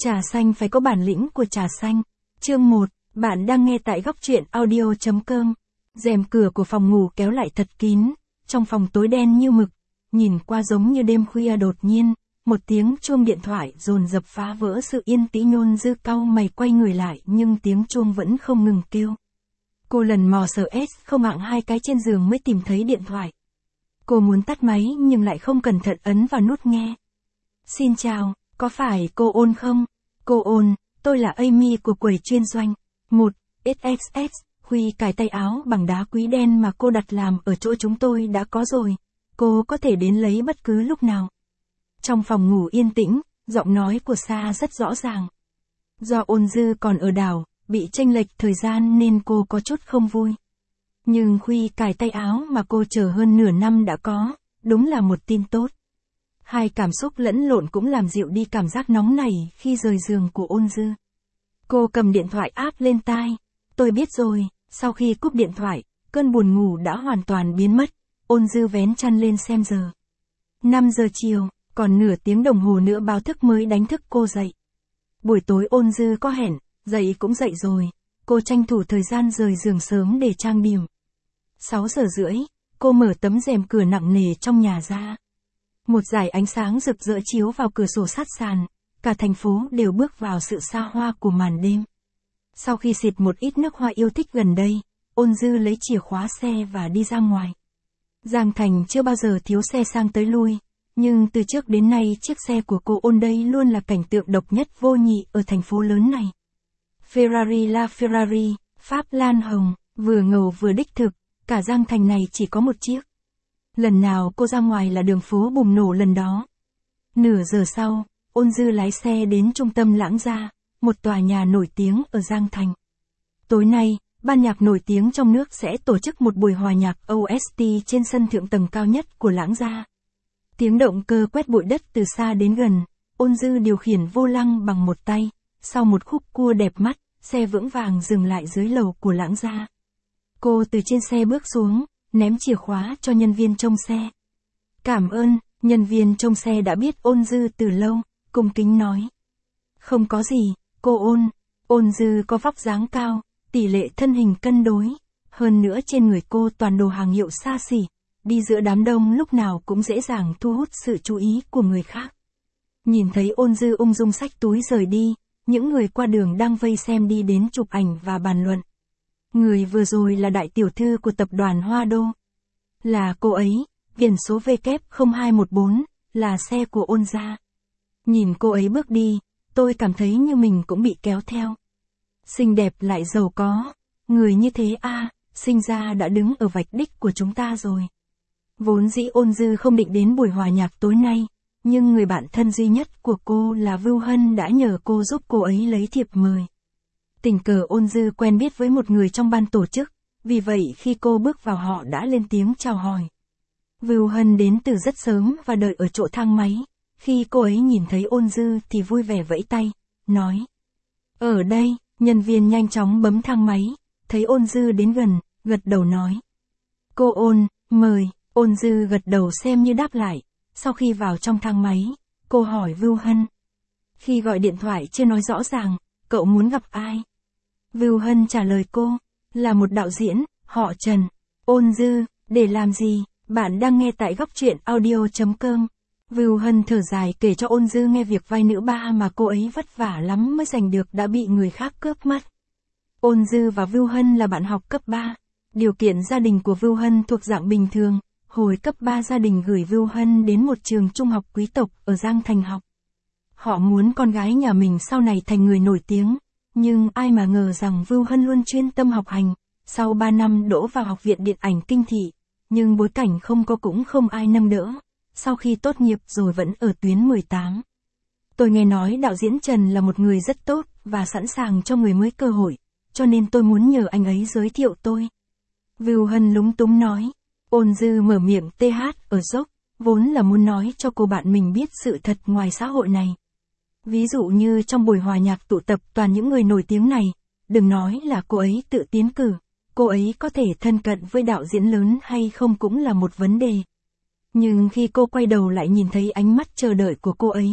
Trà xanh phải có bản lĩnh của trà xanh. Chương 1, bạn đang nghe tại góc truyện audio.com. Rèm cửa của phòng ngủ kéo lại thật kín, trong phòng tối đen như mực, nhìn qua giống như đêm khuya đột nhiên, một tiếng chuông điện thoại dồn dập phá vỡ sự yên tĩnh. Nhôn Dư cau mày quay người lại nhưng tiếng chuông vẫn không ngừng kêu. Cô lần mò sờ không mạng 2 cái trên giường mới tìm thấy điện thoại. Cô muốn tắt máy nhưng lại không cẩn thận ấn vào nút nghe. Xin chào, có phải cô Ôn không? Cô Ôn, tôi là Amy của quầy chuyên doanh. 1, XXX, Huy cài tay áo bằng đá quý đen mà cô đặt làm ở chỗ chúng tôi đã có rồi. Cô có thể đến lấy bất cứ lúc nào. Trong phòng ngủ yên tĩnh, giọng nói của Sa rất rõ ràng. Do Ôn Dư còn ở đảo, bị chênh lệch thời gian nên cô có chút không vui. Nhưng Huy cài tay áo mà cô chờ hơn nửa năm đã có, đúng là một tin tốt. Hai cảm xúc lẫn lộn cũng làm dịu đi cảm giác nóng nảy khi rời giường của Ôn Dư. Cô cầm điện thoại áp lên tai. Tôi biết rồi, sau khi cúp điện thoại, cơn buồn ngủ đã hoàn toàn biến mất. Ôn Dư vén chăn lên xem giờ. 5 giờ chiều, còn nửa tiếng đồng hồ nữa báo thức mới đánh thức cô dậy. Buổi tối Ôn Dư có hẹn, dậy cũng dậy rồi. Cô tranh thủ thời gian rời giường sớm để trang điểm. 6 giờ rưỡi, cô mở tấm rèm cửa nặng nề trong nhà ra. Một dải ánh sáng rực rỡ chiếu vào cửa sổ sát sàn, cả thành phố đều bước vào sự xa hoa của màn đêm. Sau khi xịt một ít nước hoa yêu thích gần đây, Ôn Dư lấy chìa khóa xe và đi ra ngoài. Giang Thành chưa bao giờ thiếu xe sang tới lui, nhưng từ trước đến nay chiếc xe của cô Ôn đây luôn là cảnh tượng độc nhất vô nhị ở thành phố lớn này. Ferrari La Ferrari, Pháp Lan Hồng, vừa ngầu vừa đích thực, cả Giang Thành này chỉ có một chiếc. Lần nào cô ra ngoài là đường phố bùng nổ lần đó. Nửa giờ sau, Ôn Dư lái xe đến trung tâm Lãng Gia, một tòa nhà nổi tiếng ở Giang Thành. Tối nay, ban nhạc nổi tiếng trong nước sẽ tổ chức một buổi hòa nhạc OST trên sân thượng tầng cao nhất của Lãng Gia. Tiếng động cơ quét bụi đất từ xa đến gần, Ôn Dư điều khiển vô lăng bằng một tay, sau một khúc cua đẹp mắt, xe vững vàng dừng lại dưới lầu của Lãng Gia. Cô từ trên xe bước xuống, ném chìa khóa cho nhân viên trông xe. Cảm ơn, nhân viên trông xe đã biết Ôn Dư từ lâu, cung kính nói. Không có gì, cô Ôn. Ôn Dư có vóc dáng cao, tỷ lệ thân hình cân đối. Hơn nữa trên người cô toàn đồ hàng hiệu xa xỉ, đi giữa đám đông lúc nào cũng dễ dàng thu hút sự chú ý của người khác. Nhìn thấy Ôn Dư ung dung xách túi rời đi, những người qua đường đang vây xem đi đến chụp ảnh và bàn luận. Người vừa rồi là đại tiểu thư của tập đoàn Hoa Đô. Là cô ấy, biển số W0214, là xe của Ôn gia. Nhìn cô ấy bước đi, tôi cảm thấy như mình cũng bị kéo theo. Xinh đẹp lại giàu có, người như thế sinh ra đã đứng ở vạch đích của chúng ta rồi. Vốn dĩ Ôn Dư không định đến buổi hòa nhạc tối nay, nhưng người bạn thân duy nhất của cô là Vưu Hân đã nhờ cô giúp cô ấy lấy thiệp mời. Tình cờ Ôn Dư quen biết với một người trong ban tổ chức, vì vậy khi cô bước vào họ đã lên tiếng chào hỏi. Vưu Hân đến từ rất sớm và đợi ở chỗ thang máy, khi cô ấy nhìn thấy Ôn Dư thì vui vẻ vẫy tay, nói. Ở đây, nhân viên nhanh chóng bấm thang máy, thấy Ôn Dư đến gần, gật đầu nói. Cô Ôn, mời. Ôn Dư gật đầu xem như đáp lại, sau khi vào trong thang máy, cô hỏi Vưu Hân. Khi gọi điện thoại chưa nói rõ ràng, cậu muốn gặp ai? Vưu Hân trả lời cô, là một đạo diễn, họ Trần. Ôn Dư, để làm gì? Bạn đang nghe tại góc truyện audio.com. Vưu Hân thở dài kể cho Ôn Dư nghe việc vai nữ ba mà cô ấy vất vả lắm mới giành được đã bị người khác cướp mất. Ôn Dư và Vưu Hân là bạn học cấp 3. Điều kiện gia đình của Vưu Hân thuộc dạng bình thường. Hồi cấp 3 gia đình gửi Vưu Hân đến một trường trung học quý tộc ở Giang Thành học. Họ muốn con gái nhà mình sau này thành người nổi tiếng, nhưng ai mà ngờ rằng Vưu Hân luôn chuyên tâm học hành, sau 3 năm đỗ vào Học viện Điện ảnh Kinh Thị, nhưng bối cảnh không có cũng không ai nâng đỡ, sau khi tốt nghiệp rồi vẫn ở tuyến 18. Tôi nghe nói đạo diễn Trần là một người rất tốt và sẵn sàng cho người mới cơ hội, cho nên tôi muốn nhờ anh ấy giới thiệu tôi. Vưu Hân lúng túng nói. Ôn Dư mở miệng ở dốc, vốn là muốn nói cho cô bạn mình biết sự thật ngoài xã hội này. Ví dụ như trong buổi hòa nhạc tụ tập toàn những người nổi tiếng này, đừng nói là cô ấy tự tiến cử, cô ấy có thể thân cận với đạo diễn lớn hay không cũng là một vấn đề. Nhưng khi cô quay đầu lại nhìn thấy ánh mắt chờ đợi của cô ấy,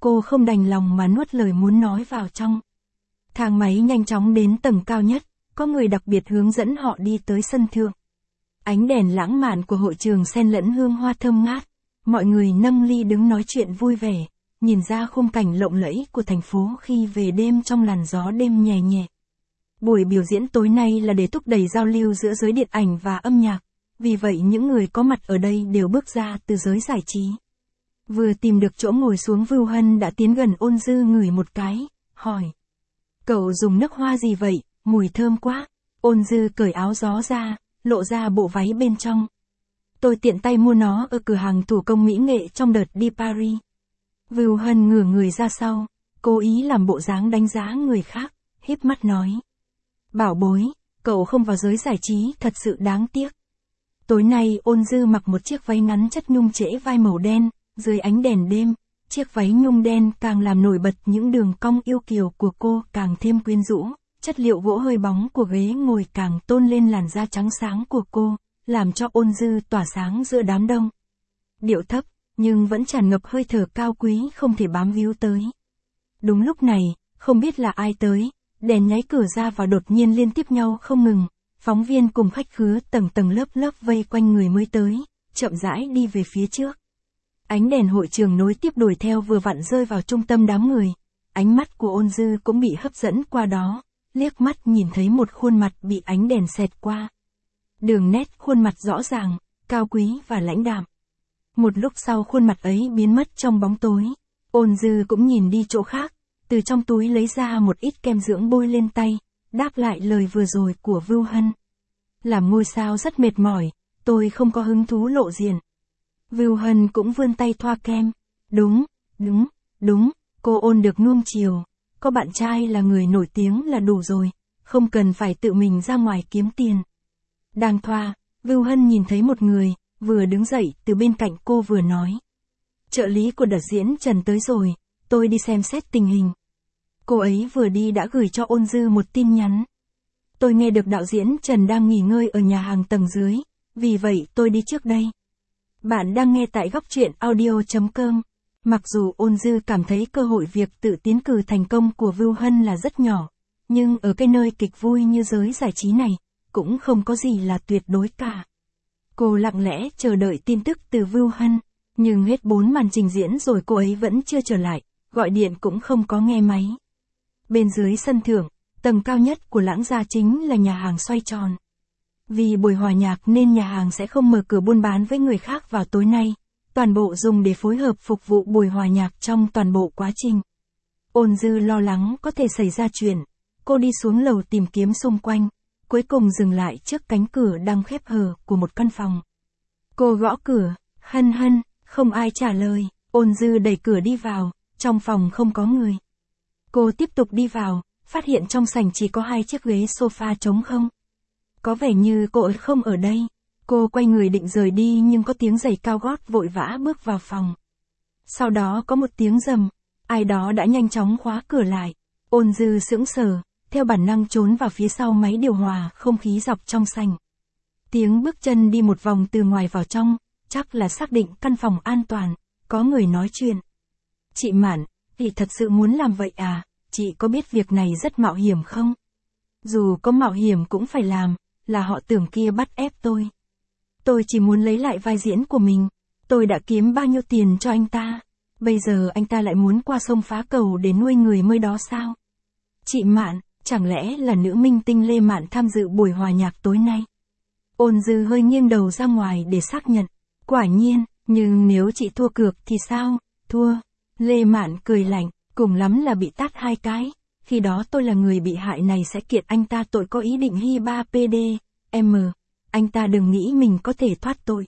Cô không đành lòng mà nuốt lời muốn nói vào trong. Thang máy nhanh chóng đến tầng cao nhất, có người đặc biệt hướng dẫn họ đi tới sân thượng. Ánh đèn lãng mạn của hội trường xen lẫn hương hoa thơm ngát, mọi người nâng ly đứng nói chuyện vui vẻ, nhìn ra khung cảnh lộng lẫy của thành phố khi về đêm trong làn gió đêm nhẹ nhẹ. Buổi biểu diễn tối nay là để thúc đẩy giao lưu giữa giới điện ảnh và âm nhạc, vì vậy những người có mặt ở đây đều bước ra từ giới giải trí. Vừa tìm được chỗ ngồi xuống, Vưu Hân đã tiến gần Ôn Dư ngửi một cái, hỏi. Cậu dùng nước hoa gì vậy, mùi thơm quá. Ôn Dư cởi áo gió ra, lộ ra bộ váy bên trong. Tôi tiện tay mua nó ở cửa hàng thủ công mỹ nghệ trong đợt đi Paris. Vưu Hân ngửa người ra sau, cố ý làm bộ dáng đánh giá người khác, híp mắt nói. Bảo bối, cậu không vào giới giải trí thật sự đáng tiếc. Tối nay Ôn Dư mặc một chiếc váy ngắn chất nhung trễ vai màu đen, dưới ánh đèn đêm, chiếc váy nhung đen càng làm nổi bật những đường cong yêu kiều của cô, càng thêm quyến rũ, chất liệu gỗ hơi bóng của ghế ngồi càng tôn lên làn da trắng sáng của cô, làm cho Ôn Dư tỏa sáng giữa đám đông. Điệu thấp, nhưng vẫn tràn ngập hơi thở cao quý không thể bám víu tới. Đúng lúc này, không biết là ai tới, đèn nháy cửa ra vào đột nhiên liên tiếp nhau không ngừng, phóng viên cùng khách khứa tầng tầng lớp lớp vây quanh người mới tới, chậm rãi đi về phía trước. Ánh đèn hội trường nối tiếp đuổi theo vừa vặn rơi vào trung tâm đám người, ánh mắt của Ôn Dư cũng bị hấp dẫn qua đó, liếc mắt nhìn thấy một khuôn mặt bị ánh đèn xẹt qua. Đường nét khuôn mặt rõ ràng, cao quý và lãnh đạm. Một lúc sau khuôn mặt ấy biến mất trong bóng tối, Ôn Dư cũng nhìn đi chỗ khác, từ trong túi lấy ra một ít kem dưỡng bôi lên tay, đáp lại lời vừa rồi của Vưu Hân. Làm ngôi sao rất mệt mỏi, tôi không có hứng thú lộ diện. Vưu Hân cũng vươn tay thoa kem. Đúng, cô Ôn được nuông chiều, có bạn trai là người nổi tiếng là đủ rồi, không cần phải tự mình ra ngoài kiếm tiền. Đang thoa, Vưu Hân nhìn thấy một người, vừa đứng dậy từ bên cạnh cô vừa nói. Trợ lý của đạo diễn Trần tới rồi, tôi đi xem xét tình hình. Cô ấy vừa đi đã gửi cho Ôn Dư một tin nhắn. Tôi nghe được đạo diễn Trần đang nghỉ ngơi ở nhà hàng tầng dưới, vì vậy tôi đi trước đây. Bạn đang nghe tại góc truyện audio.com. Mặc dù Ôn Dư cảm thấy cơ hội việc tự tiến cử thành công của Vưu Hân là rất nhỏ, nhưng ở cái nơi kịch vui như giới giải trí này, cũng không có gì là tuyệt đối cả. Cô lặng lẽ chờ đợi tin tức từ Vưu Hân, nhưng hết 4 màn trình diễn rồi cô ấy vẫn chưa trở lại, gọi điện cũng không có nghe máy. Bên dưới sân thượng, tầng cao nhất của Lãng Gia chính là nhà hàng xoay tròn. Vì buổi hòa nhạc nên nhà hàng sẽ không mở cửa buôn bán với người khác vào tối nay, toàn bộ dùng để phối hợp phục vụ buổi hòa nhạc trong toàn bộ quá trình. Ôn Dư lo lắng có thể xảy ra chuyện, cô đi xuống lầu tìm kiếm xung quanh, cuối cùng dừng lại trước cánh cửa đang khép hờ của một căn phòng. Cô gõ cửa, Hân, không ai trả lời, Ôn Dư đẩy cửa đi vào, trong phòng không có người. Cô tiếp tục đi vào, phát hiện trong sảnh chỉ có 2 chiếc ghế sofa trống không. Có vẻ như cô ấy không ở đây. Cô quay người định rời đi nhưng có tiếng giày cao gót vội vã bước vào phòng. Sau đó có một tiếng rầm, ai đó đã nhanh chóng khóa cửa lại. Ôn Dư sững sờ, theo bản năng trốn vào phía sau máy điều hòa không khí dọc trong sảnh. Tiếng bước chân đi một vòng từ ngoài vào trong, chắc là xác định căn phòng an toàn, có người nói chuyện. Chị Mạn, chị thật sự muốn làm vậy à, chị có biết việc này rất mạo hiểm không? Dù có mạo hiểm cũng phải làm, là họ tưởng kia bắt ép tôi. Tôi chỉ muốn lấy lại vai diễn của mình, tôi đã kiếm bao nhiêu tiền cho anh ta, bây giờ anh ta lại muốn qua sông phá cầu để nuôi người mới đó sao? Chị Mạn, chẳng lẽ là nữ minh tinh Lê Mạn tham dự buổi hòa nhạc tối nay? Ôn Dư hơi nghiêng đầu ra ngoài để xác nhận, quả nhiên, nhưng nếu chị thua cược thì sao? Thua. Lê Mạn cười lạnh, cùng lắm là bị tát 2 cái, khi đó tôi là người bị hại này sẽ kiện anh ta tội có ý định Hi3 PD, anh ta đừng nghĩ mình có thể thoát tội.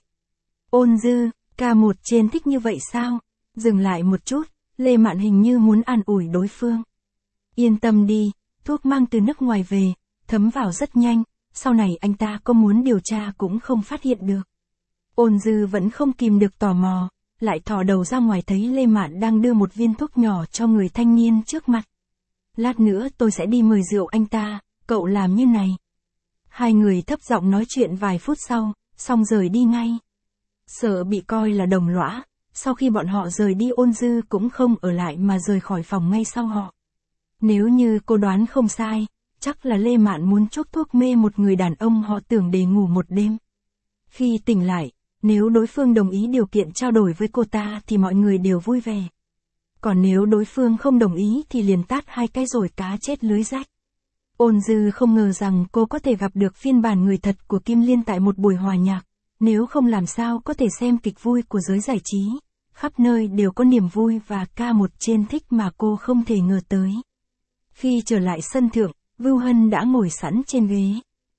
Ôn Dư, K1 trên thích như vậy sao? Dừng lại một chút, Lê Mạn hình như muốn an ủi đối phương. Yên tâm đi, thuốc mang từ nước ngoài về, thấm vào rất nhanh, sau này anh ta có muốn điều tra cũng không phát hiện được. Ôn Dư vẫn không kìm được tò mò, lại thò đầu ra ngoài thấy Lê Mạn đang đưa một viên thuốc nhỏ cho người thanh niên trước mặt. Lát nữa tôi sẽ đi mời rượu anh ta, cậu làm như này. Hai người thấp giọng nói chuyện vài phút sau, xong rời đi ngay. Sợ bị coi là đồng lõa, sau khi bọn họ rời đi Ôn Dư cũng không ở lại mà rời khỏi phòng ngay sau họ. Nếu như cô đoán không sai, chắc là Lê Mạn muốn chuốc thuốc mê một người đàn ông họ tưởng để ngủ một đêm. Khi tỉnh lại, nếu đối phương đồng ý điều kiện trao đổi với cô ta thì mọi người đều vui vẻ. Còn nếu đối phương không đồng ý thì liền tát 2 cái rồi cá chết lưới rách. Ôn Dư không ngờ rằng cô có thể gặp được phiên bản người thật của Kim Liên tại một buổi hòa nhạc, nếu không làm sao có thể xem kịch vui của giới giải trí, khắp nơi đều có niềm vui và ca một trên thích mà cô không thể ngờ tới. Khi trở lại sân thượng, Vưu Hân đã ngồi sẵn trên ghế.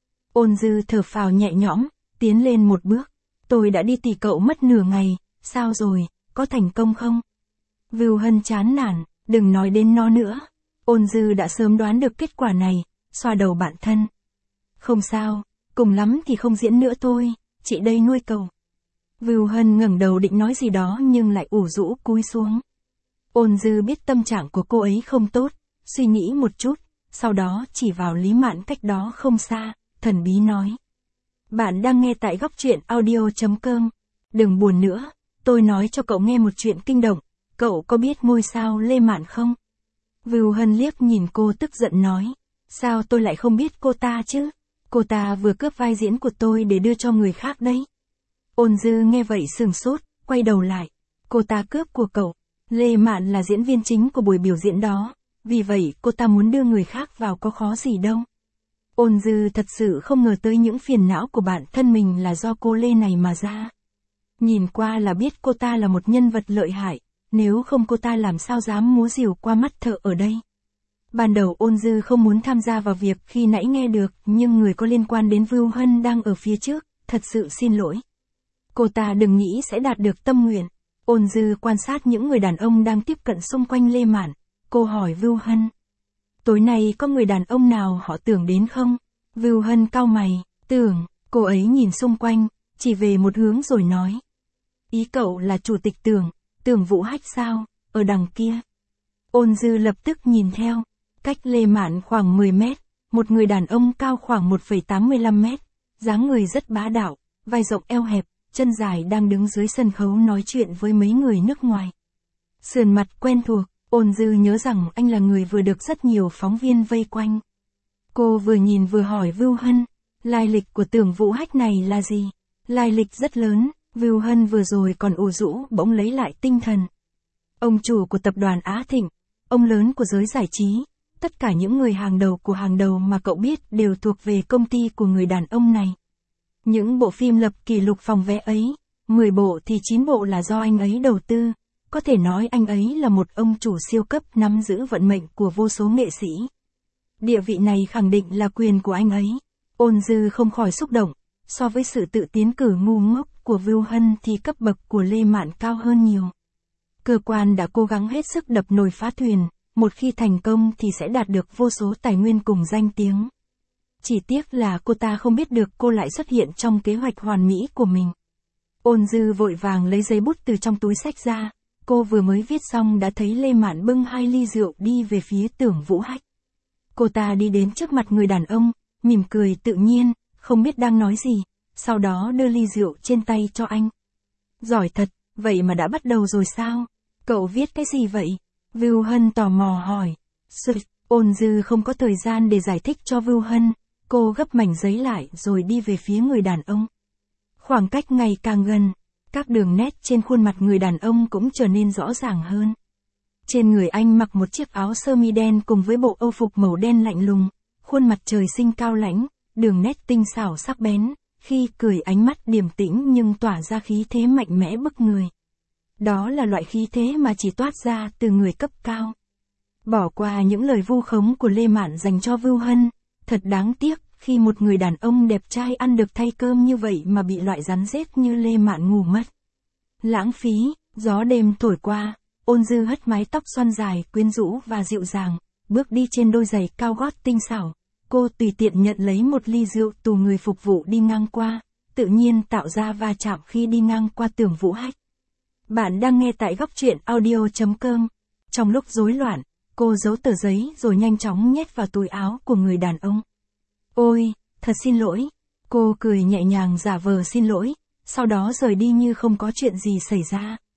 Ôn Dư thở phào nhẹ nhõm, tiến lên một bước. Tôi đã đi tỉ cậu mất nửa ngày, sao rồi, có thành công không? Vưu Hân chán nản, đừng nói đến nó nữa. Ôn Dư đã sớm đoán được kết quả này, xoa đầu bản thân. Không sao, cùng lắm thì không diễn nữa thôi, chị đây nuôi cậu. Vưu Hân ngẩng đầu định nói gì đó nhưng lại ủ rũ cúi xuống. Ôn Dư biết tâm trạng của cô ấy không tốt, suy nghĩ một chút, sau đó chỉ vào Lý Mạn cách đó không xa, thần bí nói. Bạn đang nghe tại góc truyện audio.com. Đừng buồn nữa, tôi nói cho cậu nghe một chuyện kinh động, cậu có biết ngôi sao Lê Mạn không? Vưu Hân liếc nhìn cô tức giận nói. Sao tôi lại không biết cô ta chứ? Cô ta vừa cướp vai diễn của tôi để đưa cho người khác đấy. Ôn Dư nghe vậy sừng sốt, quay đầu lại. Cô ta cướp của cậu. Lê Mạn là diễn viên chính của buổi biểu diễn đó, vì vậy cô ta muốn đưa người khác vào có khó gì đâu. Ôn Dư thật sự không ngờ tới những phiền não của bản thân mình là do cô Lê này mà ra. Nhìn qua là biết cô ta là một nhân vật lợi hại, nếu không cô ta làm sao dám múa rìu qua mắt thợ ở đây. Ban đầu Ôn Dư không muốn tham gia vào việc khi nãy nghe được, nhưng người có liên quan đến Vưu Hân đang ở phía trước, thật sự xin lỗi. Cô ta đừng nghĩ sẽ đạt được tâm nguyện. Ôn Dư quan sát những người đàn ông đang tiếp cận xung quanh Lê Mạn, cô hỏi Vưu Hân. Tối nay có người đàn ông nào họ tưởng đến không? Vưu Hân cau mày, tưởng, cô ấy nhìn xung quanh, chỉ về một hướng rồi nói. Ý cậu là chủ tịch Tưởng, Tưởng Vũ Hách sao, ở đằng kia. Ôn Dư lập tức nhìn theo, cách Lê Mạn khoảng 10 mét, một người đàn ông cao khoảng 1,85 mét, dáng người rất bá đạo, vai rộng eo hẹp, chân dài đang đứng dưới sân khấu nói chuyện với mấy người nước ngoài. Sườn mặt quen thuộc, Ôn Dư nhớ rằng anh là người vừa được rất nhiều phóng viên vây quanh. Cô vừa nhìn vừa hỏi Vưu Hân, lai lịch của Tưởng Vũ Hách này là gì? Lai lịch rất lớn, Vưu Hân vừa rồi còn ủ rũ bỗng lấy lại tinh thần. Ông chủ của tập đoàn Á Thịnh, ông lớn của giới giải trí, tất cả những người hàng đầu của hàng đầu mà cậu biết đều thuộc về công ty của người đàn ông này. Những bộ phim lập kỷ lục phòng vé ấy, 10 bộ thì 9 bộ là do anh ấy đầu tư. Có thể nói anh ấy là một ông chủ siêu cấp nắm giữ vận mệnh của vô số nghệ sĩ. Địa vị này khẳng định là quyền của anh ấy. Ôn Dư không khỏi xúc động, so với sự tự tiến cử ngu ngốc của Vưu Hân thì cấp bậc của Lê Mạn cao hơn nhiều. Cơ quan đã cố gắng hết sức đập nồi phá thuyền, một khi thành công thì sẽ đạt được vô số tài nguyên cùng danh tiếng. Chỉ tiếc là cô ta không biết được cô lại xuất hiện trong kế hoạch hoàn mỹ của mình. Ôn Dư vội vàng lấy giấy bút từ trong túi xách ra. Cô vừa mới viết xong đã thấy Lê Mạn bưng 2 ly rượu đi về phía Tưởng Vũ Hách. Cô ta đi đến trước mặt người đàn ông, mỉm cười tự nhiên, không biết đang nói gì, sau đó đưa ly rượu trên tay cho anh. Giỏi thật, vậy mà đã bắt đầu rồi sao? Cậu viết cái gì vậy? Vưu Hân tò mò hỏi. Ôn Dư không có thời gian để giải thích cho Vưu Hân, cô gấp mảnh giấy lại rồi đi về phía người đàn ông. Khoảng cách ngày càng gần. Các đường nét trên khuôn mặt người đàn ông cũng trở nên rõ ràng hơn. Trên người anh mặc một chiếc áo sơ mi đen cùng với bộ âu phục màu đen lạnh lùng, khuôn mặt trời sinh cao lãnh, đường nét tinh xảo sắc bén, khi cười ánh mắt điềm tĩnh nhưng tỏa ra khí thế mạnh mẽ bức người. Đó là loại khí thế mà chỉ toát ra từ người cấp cao. Bỏ qua những lời vu khống của Lê Mạn dành cho Vưu Hân, thật đáng tiếc khi một người đàn ông đẹp trai ăn được thay cơm như vậy mà bị loại rắn rết như Lê Mạn ngủ mất. Lãng phí, gió đêm thổi qua, Ôn Dư hất mái tóc xoăn dài quyến rũ và dịu dàng, bước đi trên đôi giày cao gót tinh xảo. Cô tùy tiện nhận lấy một ly rượu từ người phục vụ đi ngang qua, tự nhiên tạo ra va chạm khi đi ngang qua Tưởng Vũ Hách. Bạn đang nghe tại góc truyện audio.com. Trong lúc rối loạn, cô giấu tờ giấy rồi nhanh chóng nhét vào túi áo của người đàn ông. Ôi, thật xin lỗi. Cô cười nhẹ nhàng giả vờ xin lỗi, sau đó rời đi như không có chuyện gì xảy ra.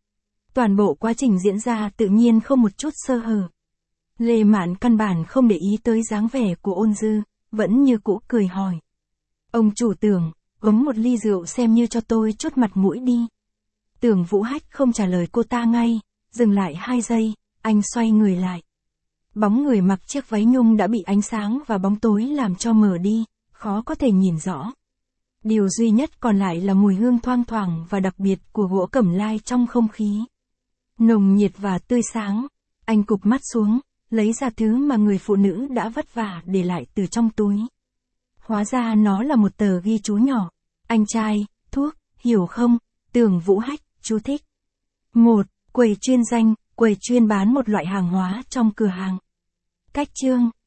Toàn bộ quá trình diễn ra tự nhiên không một chút sơ hở. Lê Mạn căn bản không để ý tới dáng vẻ của Ôn Dư, vẫn như cũ cười hỏi. Ông chủ Tưởng, uống một ly rượu xem như cho tôi chút mặt mũi đi. Tưởng Vũ Hách không trả lời cô ta ngay, dừng lại 2 giây, anh xoay người lại. Bóng người mặc chiếc váy nhung đã bị ánh sáng và bóng tối làm cho mờ đi, khó có thể nhìn rõ. Điều duy nhất còn lại là mùi hương thoang thoảng và đặc biệt của gỗ cẩm lai trong không khí. Nồng nhiệt và tươi sáng, anh cụp mắt xuống, lấy ra thứ mà người phụ nữ đã vất vả để lại từ trong túi. Hóa ra nó là một tờ ghi chú nhỏ. Anh trai, thuốc, hiểu không? Tưởng Vũ Hách, chú thích. 1. Quầy chuyên danh, quầy chuyên bán một loại hàng hóa trong cửa hàng. Cách chương